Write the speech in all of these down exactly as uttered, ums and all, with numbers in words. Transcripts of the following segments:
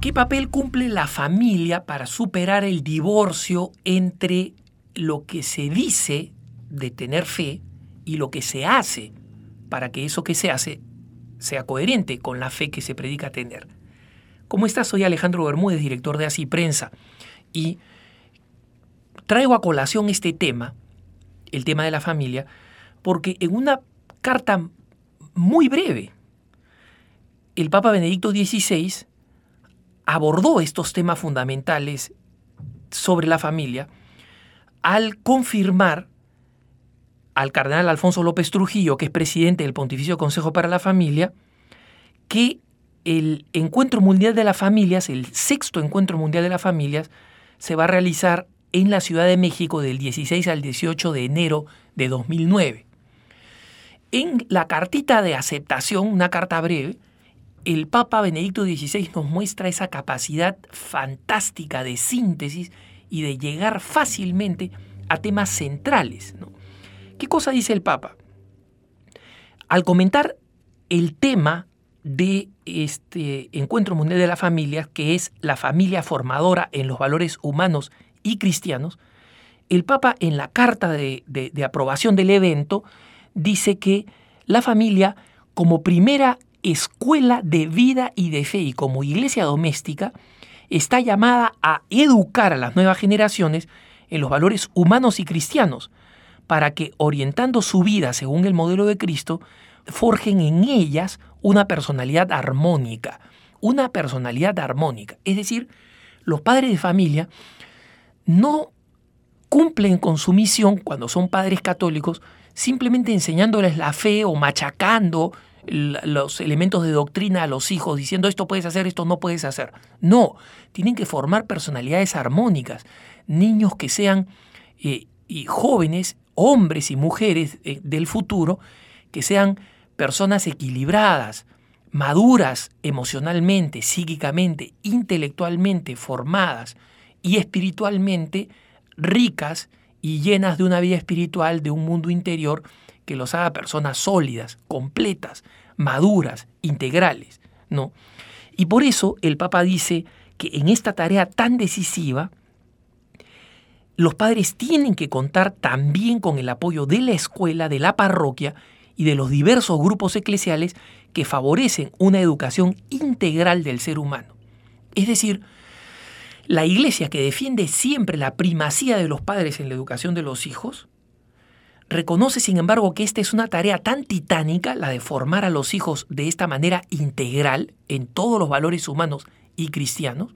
¿Qué papel cumple la familia para superar el divorcio entre lo que se dice de tener fe y lo que se hace para que eso que se hace sea coherente con la fe que se predica tener? ¿Cómo estás? Soy Alejandro Bermúdez, director de Así Prensa, y traigo a colación este tema, el tema de la familia, porque en una carta muy breve, el Papa Benedicto dieciséis abordó estos temas fundamentales sobre la familia al confirmar al cardenal Alfonso López Trujillo, que es presidente del Pontificio Consejo para la Familia, que el Encuentro Mundial de las Familias, el sexto Encuentro Mundial de las Familias, se va a realizar en la Ciudad de México del dieciséis al dieciocho de enero de dos mil nueve. En la cartita de aceptación, una carta breve, el Papa Benedicto dieciséis nos muestra esa capacidad fantástica de síntesis y de llegar fácilmente a temas centrales, ¿no? ¿Qué cosa dice el Papa? Al comentar el tema de este Encuentro Mundial de las Familias, que es la familia formadora en los valores humanos y cristianos, el Papa en la carta de, de, de aprobación del evento dice que la familia, como primera escuela de vida y de fe y como iglesia doméstica, está llamada a educar a las nuevas generaciones en los valores humanos y cristianos, para que, orientando su vida según el modelo de Cristo, forjen en ellas una personalidad armónica, una personalidad armónica. Es decir, los padres de familia no cumplen con su misión cuando son padres católicos simplemente enseñándoles la fe o machacando los elementos de doctrina a los hijos, diciendo esto puedes hacer, esto no puedes hacer. No, tienen que formar personalidades armónicas, niños que sean eh, y jóvenes, hombres y mujeres eh, del futuro, que sean personas equilibradas, maduras emocionalmente, psíquicamente, intelectualmente, formadas y espiritualmente ricas y llenas de una vida espiritual, de un mundo interior que los haga personas sólidas, completas, maduras, integrales, ¿no? Y por eso el Papa dice que en esta tarea tan decisiva, los padres tienen que contar también con el apoyo de la escuela, de la parroquia y de los diversos grupos eclesiales que favorecen una educación integral del ser humano. Es decir, la Iglesia, que defiende siempre la primacía de los padres en la educación de los hijos, reconoce, sin embargo, que esta es una tarea tan titánica, la de formar a los hijos de esta manera integral en todos los valores humanos y cristianos,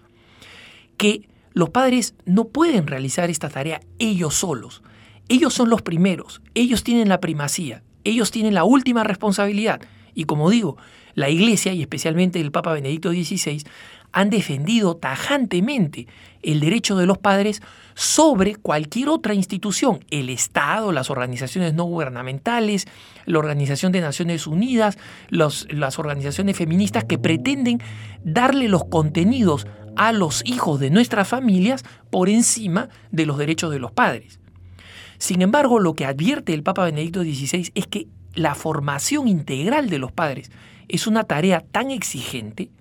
que los padres no pueden realizar esta tarea ellos solos. Ellos son los primeros, ellos tienen la primacía, ellos tienen la última responsabilidad. Y como digo, la Iglesia, y especialmente el Papa Benedicto dieciséis, han defendido tajantemente el derecho de los padres sobre cualquier otra institución, el Estado, las organizaciones no gubernamentales, la Organización de Naciones Unidas, los, las organizaciones feministas que pretenden darle los contenidos a los hijos de nuestras familias por encima de los derechos de los padres. Sin embargo, lo que advierte el Papa Benedicto dieciséis es que la formación integral de los padres es una tarea tan exigente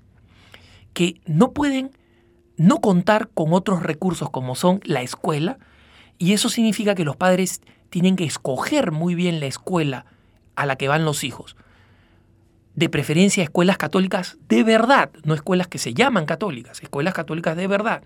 que no pueden no contar con otros recursos como son la escuela, y eso significa que los padres tienen que escoger muy bien la escuela a la que van los hijos. De preferencia escuelas católicas de verdad, no escuelas que se llaman católicas, escuelas católicas de verdad.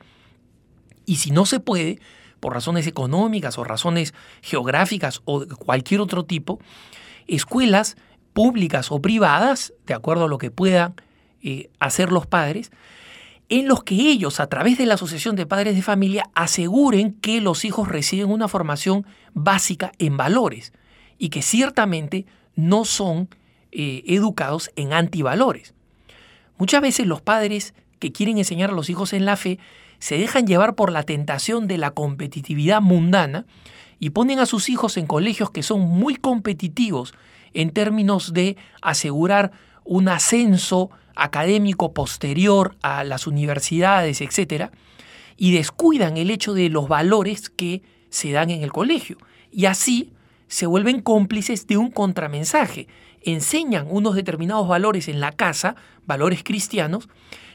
Y si no se puede, por razones económicas o razones geográficas o de cualquier otro tipo, escuelas públicas o privadas, de acuerdo a lo que puedan eh, hacer los padres, en los que ellos, a través de la Asociación de Padres de Familia, aseguren que los hijos reciben una formación básica en valores y que ciertamente no son eh, educados en antivalores. Muchas veces los padres que quieren enseñar a los hijos en la fe se dejan llevar por la tentación de la competitividad mundana y ponen a sus hijos en colegios que son muy competitivos en términos de asegurar un ascenso académico posterior a las universidades, etcétera, y descuidan el hecho de los valores que se dan en el colegio. Y así se vuelven cómplices de un contramensaje. Enseñan unos determinados valores en la casa, valores cristianos,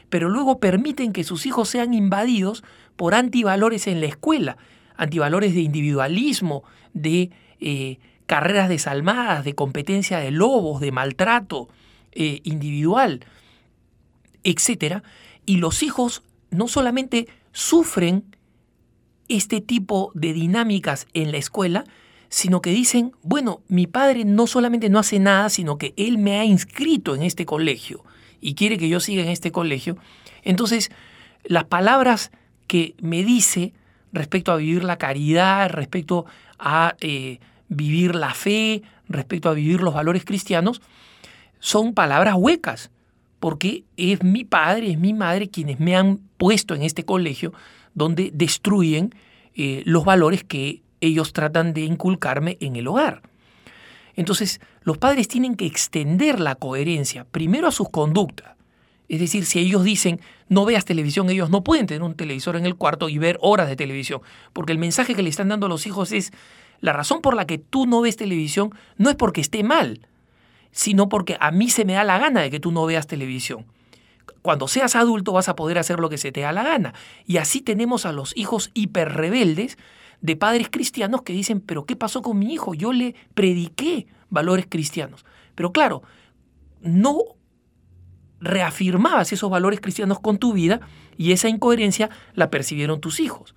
pero luego permiten que sus hijos sean invadidos por antivalores en la escuela, antivalores de individualismo, de eh, carreras desalmadas, de competencia de lobos, de maltrato eh, individual, etcétera. Y los hijos no solamente sufren este tipo de dinámicas en la escuela, sino que dicen, bueno, mi padre no solamente no hace nada, sino que él me ha inscrito en este colegio y quiere que yo siga en este colegio. Entonces, las palabras que me dice respecto a vivir la caridad, respecto a eh, vivir la fe, respecto a vivir los valores cristianos, son palabras huecas, porque es mi padre, es mi madre quienes me han puesto en este colegio donde destruyen eh, los valores que ellos tratan de inculcarme en el hogar. Entonces, los padres tienen que extender la coherencia primero a sus conductas. Es decir, si ellos dicen no veas televisión, ellos no pueden tener un televisor en el cuarto y ver horas de televisión, porque el mensaje que le están dando a los hijos es la razón por la que tú no ves televisión no es porque esté mal, sino porque a mí se me da la gana de que tú no veas televisión. Cuando seas adulto vas a poder hacer lo que se te da la gana. Y así tenemos a los hijos hiperrebeldes de padres cristianos que dicen, pero ¿qué pasó con mi hijo? Yo le prediqué valores cristianos. Pero claro, no reafirmabas esos valores cristianos con tu vida y esa incoherencia la percibieron tus hijos.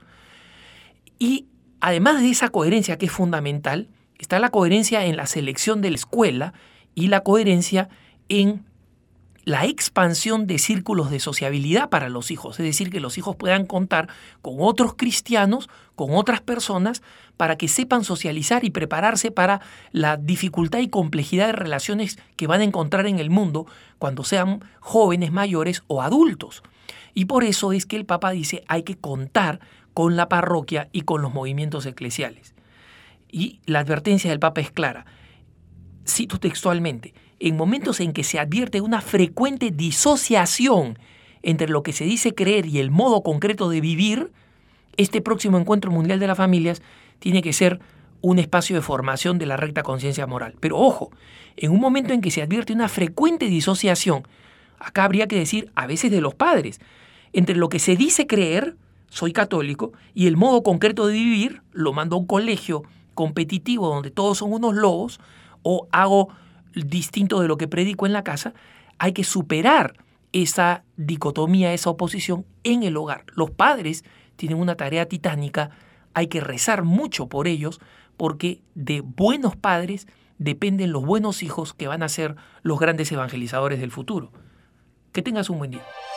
Y además de esa coherencia que es fundamental, está la coherencia en la selección de la escuela y la coherencia en la expansión de círculos de sociabilidad para los hijos, es decir, que los hijos puedan contar con otros cristianos, con otras personas, para que sepan socializar y prepararse para la dificultad y complejidad de relaciones que van a encontrar en el mundo cuando sean jóvenes, mayores o adultos. Y por eso es que el Papa dice hay que contar con la parroquia y con los movimientos eclesiales. Y la advertencia del Papa es clara. Cito textualmente, en momentos en que se advierte una frecuente disociación entre lo que se dice creer y el modo concreto de vivir, este próximo Encuentro Mundial de las Familias tiene que ser un espacio de formación de la recta conciencia moral. Pero ojo, en un momento en que se advierte una frecuente disociación, acá habría que decir a veces de los padres, entre lo que se dice creer, soy católico, y el modo concreto de vivir, lo mando a un colegio competitivo donde todos son unos lobos, o hago distinto de lo que predico en la casa, hay que superar esa dicotomía, esa oposición en el hogar. Los padres tienen una tarea titánica, hay que rezar mucho por ellos, porque de buenos padres dependen los buenos hijos que van a ser los grandes evangelizadores del futuro. Que tengas un buen día.